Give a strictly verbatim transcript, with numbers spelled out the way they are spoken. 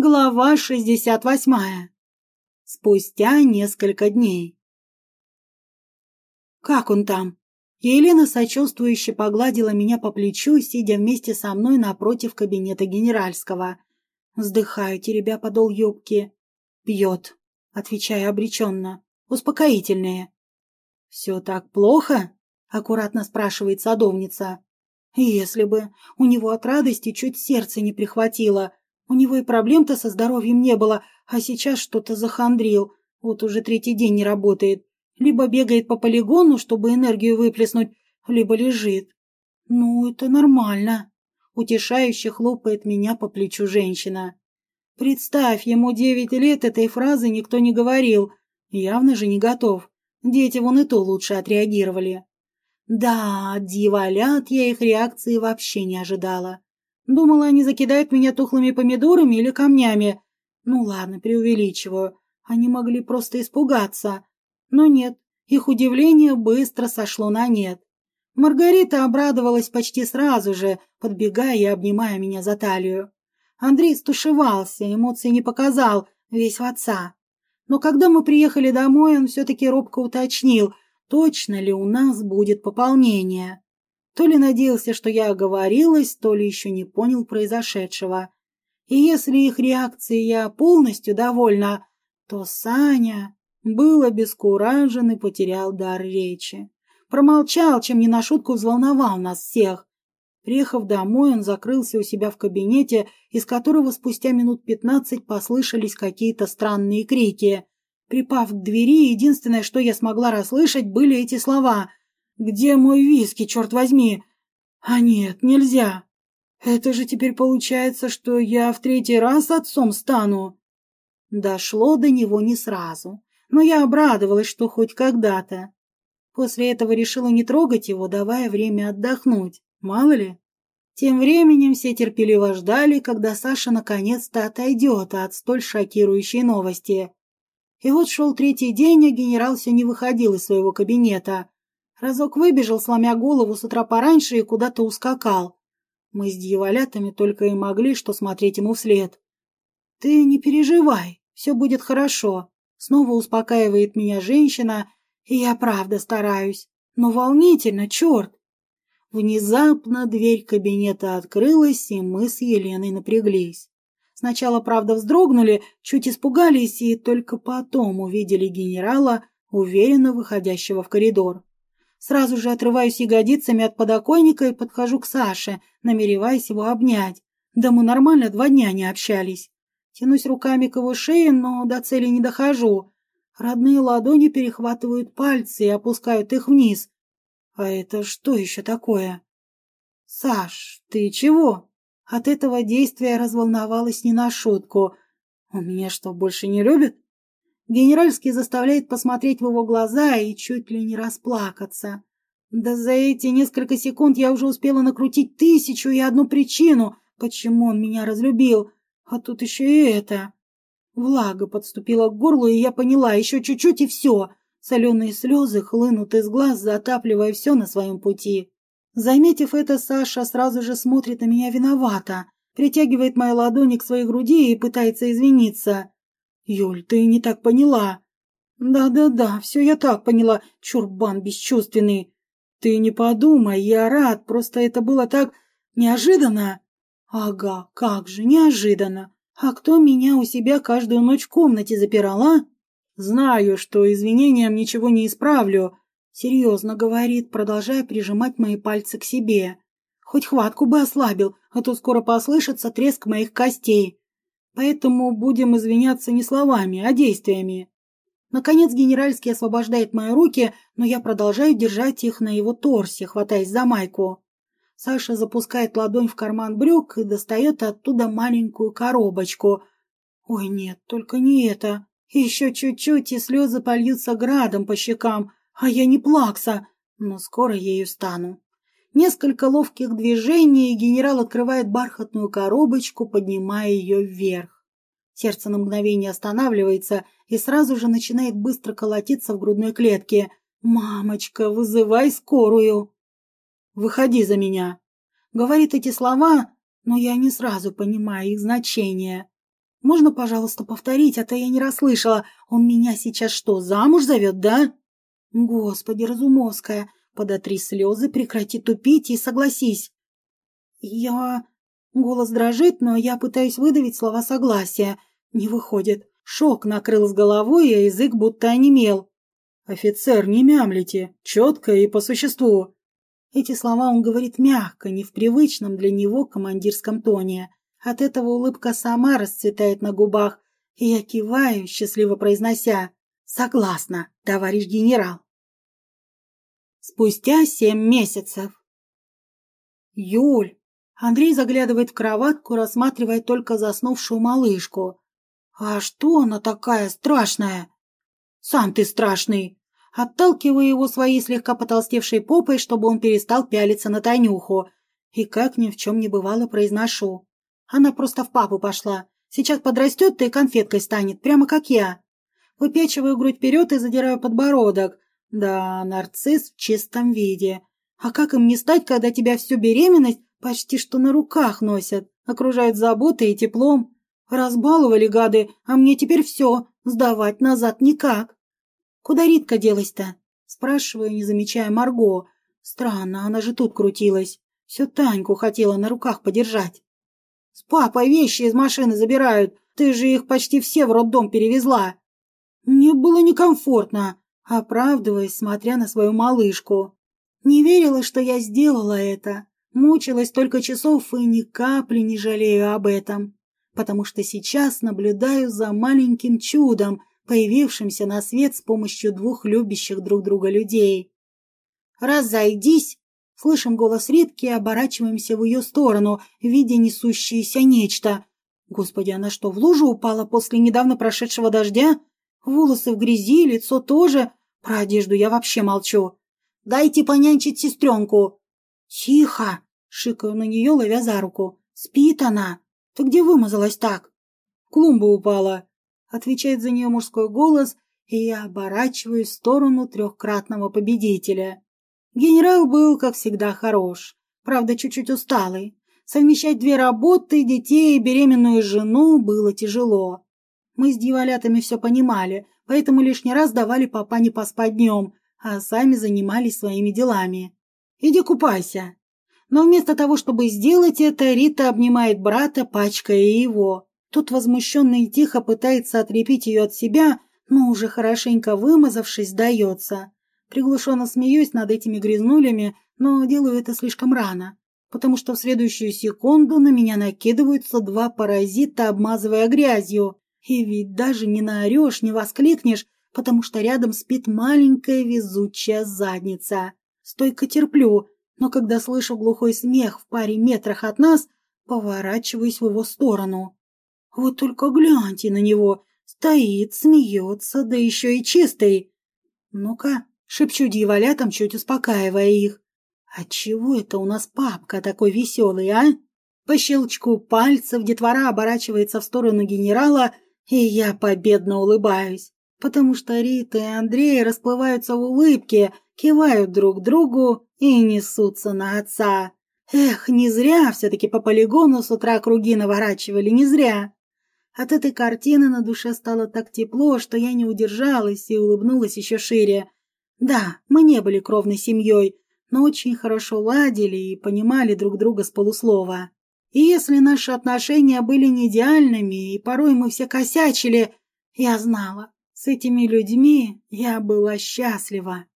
Глава шестьдесят восьмая. Спустя несколько дней. «Как он там?» Елена сочувствующе погладила меня по плечу, сидя вместе со мной напротив кабинета генеральского. Вздыхаю, теребя подол юбки. «Пьет», — отвечаю обреченно. «Успокоительные». «Все так плохо?» — аккуратно спрашивает садовница. «Если бы. У него от радости чуть сердце не прихватило. У него и проблем-то со здоровьем не было, а сейчас что-то захандрил. Вот уже третий день не работает. Либо бегает по полигону, чтобы энергию выплеснуть, либо лежит. Ну, это нормально». Утешающе хлопает меня по плечу женщина. Представь, ему девять лет, этой фразы никто не говорил. Явно же не готов. Дети вон и то лучше отреагировали. Да, от дьяволят я их реакции вообще не ожидала. Думала, они закидают меня тухлыми помидорами или камнями. Ну ладно, преувеличиваю. Они могли просто испугаться. Но нет, их удивление быстро сошло на нет. Маргарита обрадовалась почти сразу же, подбегая и обнимая меня за талию. Андрей стушевался, эмоций не показал, весь в отца. Но когда мы приехали домой, он все-таки робко уточнил, точно ли у нас будет пополнение. То ли надеялся, что я оговорилась, то ли еще не понял произошедшего. И если их реакцией я полностью довольна, то Саня был обескуражен и потерял дар речи. Промолчал, чем не на шутку взволновал нас всех. Приехав домой, он закрылся у себя в кабинете, из которого спустя минут пятнадцать послышались какие-то странные крики. Припав к двери, единственное, что я смогла расслышать, были эти слова: «Где мой виски, черт возьми?» А нет, нельзя. Это же теперь получается, что я в третий раз отцом стану. Дошло до него не сразу, но я обрадовалась, что хоть когда-то. После этого решила не трогать его, давая время отдохнуть. Мало ли. Тем временем все терпеливо ждали, когда Саша наконец-то отойдет от столь шокирующей новости. И вот шел третий день, а генерал все не выходил из своего кабинета. Разок выбежал, сломя голову с утра пораньше, и куда-то ускакал. Мы с дьяволятами только и могли что смотреть ему вслед. «Ты не переживай, все будет хорошо», — снова успокаивает меня женщина, и я правда стараюсь. Но волнительно, черт. Внезапно дверь кабинета открылась, и мы с Еленой напряглись. Сначала, правда, вздрогнули, чуть испугались, и только потом увидели генерала, уверенно выходящего в коридор. Сразу же отрываюсь ягодицами от подоконника и подхожу к Саше, намереваясь его обнять. Да мы нормально два дня не общались. Тянусь руками к его шее, но до цели не дохожу. Родные ладони перехватывают пальцы и опускают их вниз. А это что еще такое? «Саш, ты чего?» От этого действия разволновалась не на шутку. «Он меня что, больше не любит?» Генеральский заставляет посмотреть в его глаза и чуть ли не расплакаться. Да за эти несколько секунд я уже успела накрутить тысячу и одну причину, почему он меня разлюбил. А тут еще и это. Влага подступила к горлу, и я поняла, еще чуть-чуть и все. Соленые слезы хлынут из глаз, затапливая все на своем пути. Заметив это, Саша сразу же смотрит на меня виновато, притягивает мои ладони к своей груди и пытается извиниться. «Юль, ты не так поняла». «Да-да-да, все я так поняла, чурбан бесчувственный. Ты не подумай, я рад, просто это было так неожиданно». «Ага, как же, неожиданно. А кто меня у себя каждую ночь в комнате запирал, а?» «Знаю, что извинением ничего не исправлю», — серьезно говорит, продолжая прижимать мои пальцы к себе. «Хоть хватку бы ослабил, а то скоро послышится треск моих костей. Поэтому будем извиняться не словами, а действиями». Наконец генеральский освобождает мои руки, но я продолжаю держать их на его торсе, хватаясь за майку. Саша запускает ладонь в карман брюк и достает оттуда маленькую коробочку. Ой, нет, только не это. Еще чуть-чуть, и слезы польются градом по щекам, а я не плакса, но скоро ею стану. Несколько ловких движений, и генерал открывает бархатную коробочку, поднимая ее вверх. Сердце на мгновение останавливается и сразу же начинает быстро колотиться в грудной клетке. «Мамочка, вызывай скорую!» «Выходи за меня!» Говорит эти слова, но я не сразу понимаю их значение. Можно, пожалуйста, повторить, а то я не расслышала. Он меня сейчас что, замуж зовет, да? Господи, Разумовская, подотри слезы, прекрати тупить и согласись. Я... Голос дрожит, но я пытаюсь выдавить слова согласия. Не выходит. Шок накрыл с головой, а язык будто онемел. «Офицер, не мямлите, четко и по существу». Эти слова он говорит мягко, не в привычном для него командирском тоне. От этого улыбка сама расцветает на губах, и я киваю, счастливо произнося: «Согласна, товарищ генерал». Спустя семь месяцев. Юль. Андрей заглядывает в кроватку, рассматривая только заснувшую малышку. «А что она такая страшная?» «Сам ты страшный!» Отталкиваю его своей слегка потолстевшей попой, чтобы он перестал пялиться на Танюху. И как ни в чем не бывало произношу: «Она просто в папу пошла. Сейчас подрастет и конфеткой станет, прямо как я». Выпячиваю грудь вперед и задираю подбородок. Да, нарцисс в чистом виде. А как им не стать, когда тебя всю беременность почти что на руках носят, окружают заботой и теплом? Разбаловали гады, а мне теперь все, сдавать назад никак. «Куда Ритка делась-то?» Спрашиваю, не замечая Марго. Странно, она же тут крутилась. Все Таньку хотела на руках подержать. «С папой вещи из машины забирают. Ты же их почти все в роддом перевезла». Мне было некомфортно, оправдываясь, смотря на свою малышку. Не верила, что я сделала это. Мучилась столько часов и ни капли не жалею об этом. Потому что сейчас наблюдаю за маленьким чудом, появившимся на свет с помощью двух любящих друг друга людей. «Разойдись!» Слышим голос Ритки и оборачиваемся в ее сторону, видя несущееся нечто. Господи, она что, в лужу упала после недавно прошедшего дождя? Волосы в грязи, лицо тоже. Про одежду я вообще молчу. «Дайте понянчить сестренку!» «Тихо!» — шикаю на нее, ловя за руку. «Спит она! Ты где вымазалась так?» «Клумба упала!» — отвечает за нее мужской голос, и я оборачиваюсь в сторону трехкратного победителя. Генерал был, как всегда, хорош, правда, чуть-чуть усталый. Совмещать две работы, детей и беременную жену было тяжело. Мы с дьяволятами все понимали, поэтому лишний раз давали папане поспать днем, а сами занимались своими делами. «Иди купайся». Но вместо того, чтобы сделать это, Рита обнимает брата, пачкая его. Тот возмущенно и тихо пытается отлепить ее от себя, но уже хорошенько вымазавшись, сдается. Приглушенно смеюсь над этими грязнулями, но делаю это слишком рано, потому что в следующую секунду на меня накидываются два паразита, обмазывая грязью. И ведь даже не наорешь, не воскликнешь, потому что рядом спит маленькая везучая задница. Стойко терплю, но когда слышу глухой смех в паре метрах от нас, поворачиваюсь в его сторону. Вот только гляньте на него, стоит, смеется, да еще и чистый. Ну-ка, шепчу дьяволятам, чуть успокаивая их. Отчего это у нас папка такой веселый, а? По щелчку пальцев детвора оборачивается в сторону генерала, и я победно улыбаюсь, потому что Рита и Андрей расплываются в улыбке, кивают друг другу и несутся на отца. Эх, не зря все-таки по полигону с утра круги наворачивали, не зря. От этой картины на душе стало так тепло, что я не удержалась и улыбнулась еще шире. Да, мы не были кровной семьей, но очень хорошо ладили и понимали друг друга с полуслова. И если наши отношения были не идеальными, и порой мы все косячили, я знала, с этими людьми я была счастлива.